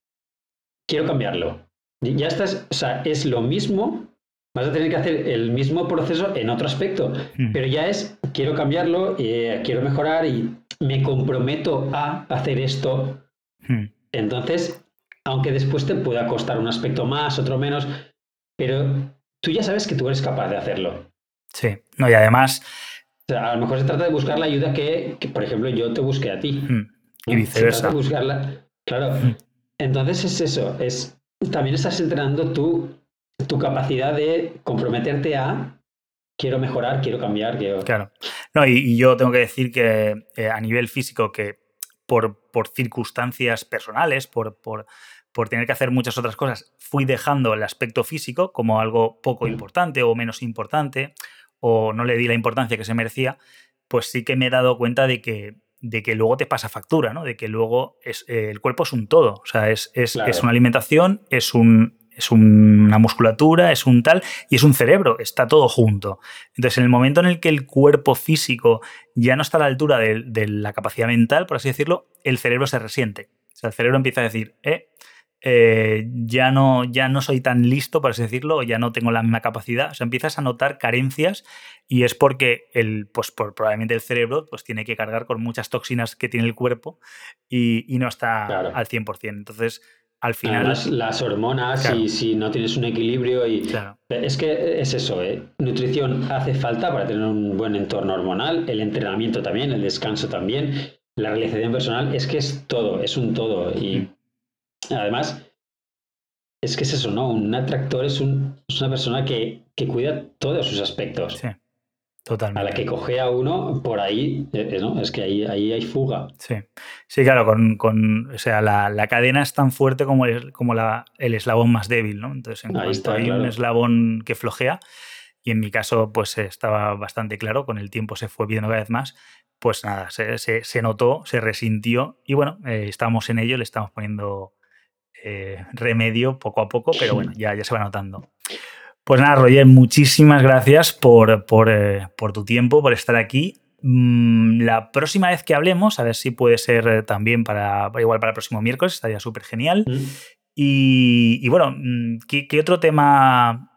quiero cambiarlo. Ya estás, o sea, es lo mismo, vas a tener que hacer el mismo proceso en otro aspecto, pero ya es, quiero cambiarlo, quiero mejorar y me comprometo a hacer esto. Entonces, aunque después te pueda costar un aspecto más, otro menos, pero tú ya sabes que tú eres capaz de hacerlo. Sí, no, y además... O sea, a lo mejor se trata de buscar la ayuda que por ejemplo, yo te busqué a ti. ¿no? Y viceversa. Se trata de buscarla. Claro. Entonces es eso. También estás entrenando tu capacidad de comprometerte a quiero mejorar, quiero cambiar. Claro. No, y yo tengo que decir que a nivel físico, que por circunstancias personales, por tener que hacer muchas otras cosas, fui dejando el aspecto físico como algo poco importante o menos importante, o no le di la importancia que se merecía, pues sí que me he dado cuenta de que luego te pasa factura, ¿no? De que luego el cuerpo es un todo. O sea, es una alimentación, es una musculatura, es un tal, y es un cerebro, está todo junto. Entonces, en el momento en el que el cuerpo físico ya no está a la altura de la capacidad mental, por así decirlo, el cerebro se resiente. O sea, el cerebro empieza a decir, ya no soy tan listo, por así decirlo, o ya no tengo la misma capacidad. O sea, empiezas a notar carencias y es porque probablemente el cerebro pues, tiene que cargar con muchas toxinas que tiene el cuerpo y no está al 100%. Entonces, al final... Además, las hormonas, claro. si no tienes un equilibrio Claro. Es que es eso, nutrición hace falta para tener un buen entorno hormonal, el entrenamiento también, el descanso también, la realización personal, es que es todo, es un todo. Y además, es que es eso, ¿no? Un atractor es una persona que cuida todos sus aspectos. Sí, totalmente. A la que coge a uno, por ahí, ¿no? Es que ahí hay fuga. Sí, claro, o sea, la cadena es tan fuerte como el eslabón más débil, ¿no? Entonces, en cuanto hay un eslabón que flojea, y en mi caso, pues estaba bastante claro, con el tiempo se fue viendo cada vez más, pues nada, se notó, se resintió, y bueno, estamos en ello, le estamos poniendo remedio poco a poco, pero bueno, ya se va notando. Pues nada, Roger, muchísimas gracias por tu tiempo, por estar aquí. La próxima vez que hablemos, a ver si puede ser también igual para el próximo miércoles, estaría súper genial. Y bueno, ¿qué otro tema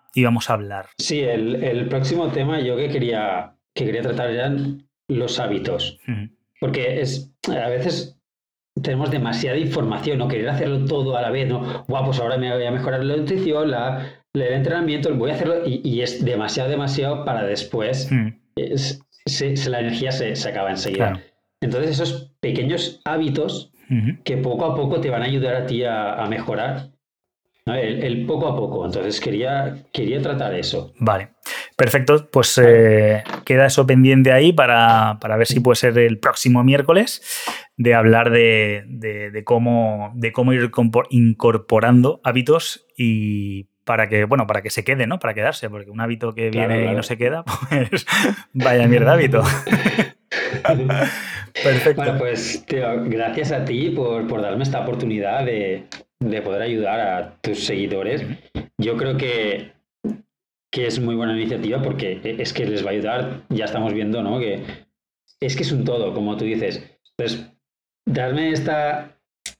íbamos a hablar. Sí, el próximo tema yo que quería tratar eran los hábitos. Porque a veces tenemos demasiada información, ¿no? Querer hacerlo todo a la vez, ¿no? Guau, pues ahora me voy a mejorar la nutrición, el entrenamiento, voy a hacerlo y es demasiado para después. La energía se acaba enseguida. Claro. Entonces esos pequeños hábitos que poco a poco te van a ayudar a ti a mejorar, ¿no? El poco a poco. Entonces quería tratar eso. Vale, perfecto. Pues queda eso pendiente ahí para ver si puede ser el próximo miércoles de hablar de cómo ir incorporando hábitos y para que se quede, ¿no? Para quedarse, porque un hábito que viene y no se queda, pues vaya mierda hábito. Perfecto. Bueno, pues tío, gracias a ti por darme esta oportunidad de poder ayudar a tus seguidores. Yo creo que es muy buena iniciativa porque es que les va a ayudar. Ya estamos viendo, ¿no? Que es un todo, como tú dices. Entonces, darme esta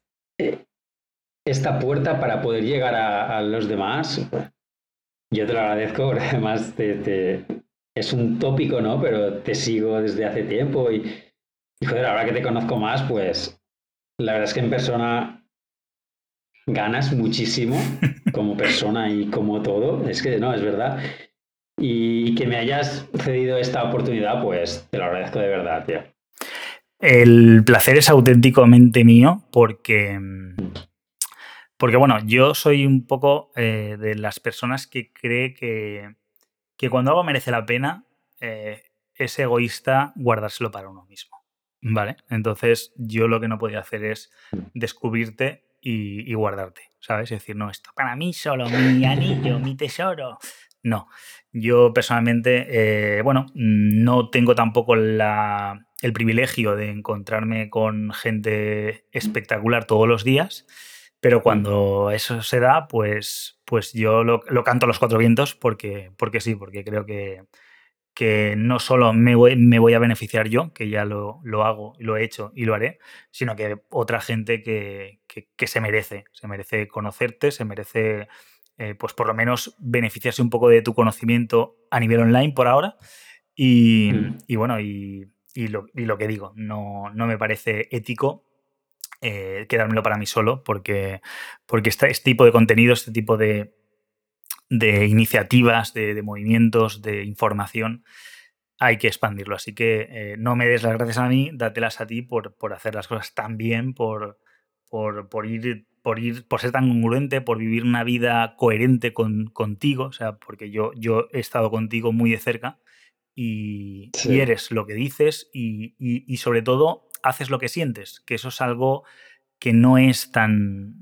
puerta para poder llegar a los demás, yo te lo agradezco, porque además es un tópico, ¿no? Pero te sigo desde hace tiempo y joder, ahora que te conozco más, pues la verdad es que en persona ganas muchísimo como persona y como todo. Es que no, es verdad. Y que me hayas cedido esta oportunidad, pues te lo agradezco de verdad, tío. El placer es auténticamente mío porque bueno, yo soy un poco de las personas que cree que cuando algo merece la pena es egoísta guardárselo para uno mismo, ¿vale? Entonces yo lo que no podía hacer es descubrirte y guardarte, ¿sabes? Es decir, no, esto para mí solo, mi anillo, mi tesoro. No, yo personalmente, no tengo tampoco el privilegio de encontrarme con gente espectacular todos los días, pero cuando eso se da, pues yo lo canto a los cuatro vientos porque sí, porque creo que no solo me voy a beneficiar yo, que ya lo hago, lo he hecho y lo haré, sino que otra gente que se merece conocerte, se merece pues por lo menos beneficiarse un poco de tu conocimiento a nivel online por ahora y bueno, y lo que digo, no me parece ético quedármelo para mí solo porque este tipo de contenido, este tipo de iniciativas, de movimientos, de información, hay que expandirlo. Así que no me des las gracias a mí, dátelas a ti por hacer las cosas tan bien, por ser tan congruente, por vivir una vida coherente contigo, o sea, porque yo he estado contigo muy de cerca y eres lo que dices y sobre todo haces lo que sientes, que eso es algo que no es tan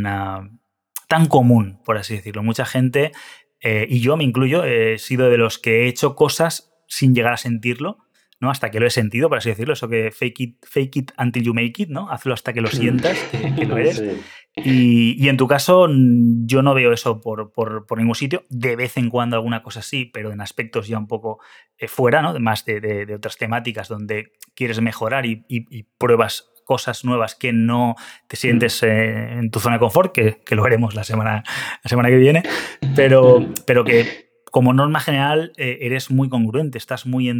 común, por así decirlo. Mucha gente, y yo me incluyo, he sido de los que he hecho cosas sin llegar a sentirlo, ¿no? Hasta que lo he sentido, por así decirlo, eso que fake it until you make it, ¿no? Hazlo hasta que lo sientas, que lo eres. Sí. Y en tu caso, yo no veo eso por ningún sitio. De vez en cuando alguna cosa sí, pero en aspectos ya un poco fuera, ¿no? Más de otras temáticas donde quieres mejorar y pruebas cosas nuevas que no te sientes en tu zona de confort, que lo veremos la semana que viene, pero que como norma general eres muy congruente, estás muy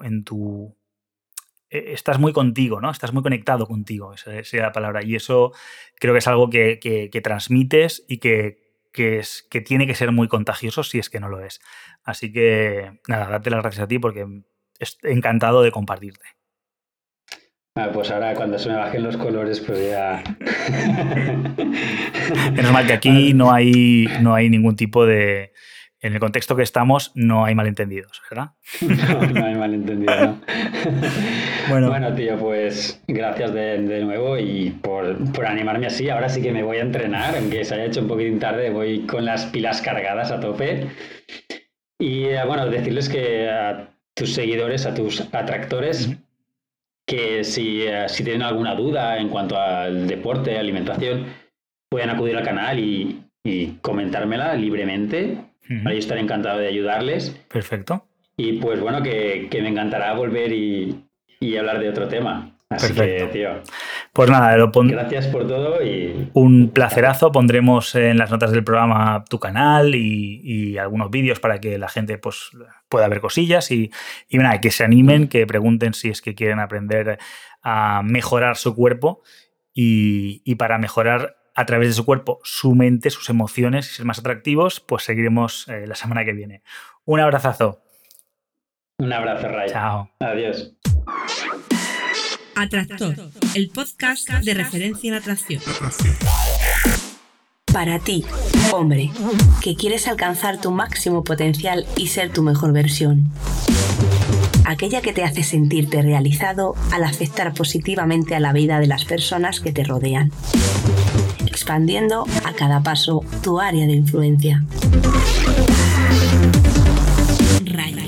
estás muy contigo, ¿no? Estás muy conectado contigo, esa sería la palabra. Y eso creo que es algo que transmites y que tiene que ser muy contagioso si es que no lo es. Así que, nada, date las gracias a ti porque estoy encantado de compartirte. Pues ahora cuando se me bajen los colores, pues ya... Menos mal que aquí no hay ningún tipo de... En el contexto que estamos no hay malentendidos, ¿verdad? No hay malentendidos, ¿no? Bueno, tío, pues gracias de nuevo y por animarme así. Ahora sí que me voy a entrenar, aunque se haya hecho un poquitín tarde, voy con las pilas cargadas a tope. Y bueno, decirles que a tus seguidores, a tus atractores, que si tienen alguna duda en cuanto al deporte, alimentación, pueden acudir al canal y comentármela libremente. Yo estaré encantado de ayudarles. Perfecto. Y pues bueno, que me encantará volver y hablar de otro tema. Así Perfecto. que, tío. Pues nada, gracias por todo y... Un placerazo. Pondremos en las notas del programa tu canal y algunos vídeos para que la gente pues pueda ver cosillas y nada, que se animen, que pregunten si es que quieren aprender a mejorar su cuerpo y para mejorar a través de su cuerpo, su mente, sus emociones y ser más atractivos, pues seguiremos la semana que viene. Un abrazazo. Un abrazo, Ray. Chao. Adiós. Atractor, el podcast de referencia en atracción. Para ti, hombre, que quieres alcanzar tu máximo potencial y ser tu mejor versión. Aquella que te hace sentirte realizado al afectar positivamente a la vida de las personas que te rodean, expandiendo a cada paso tu área de influencia. Ray.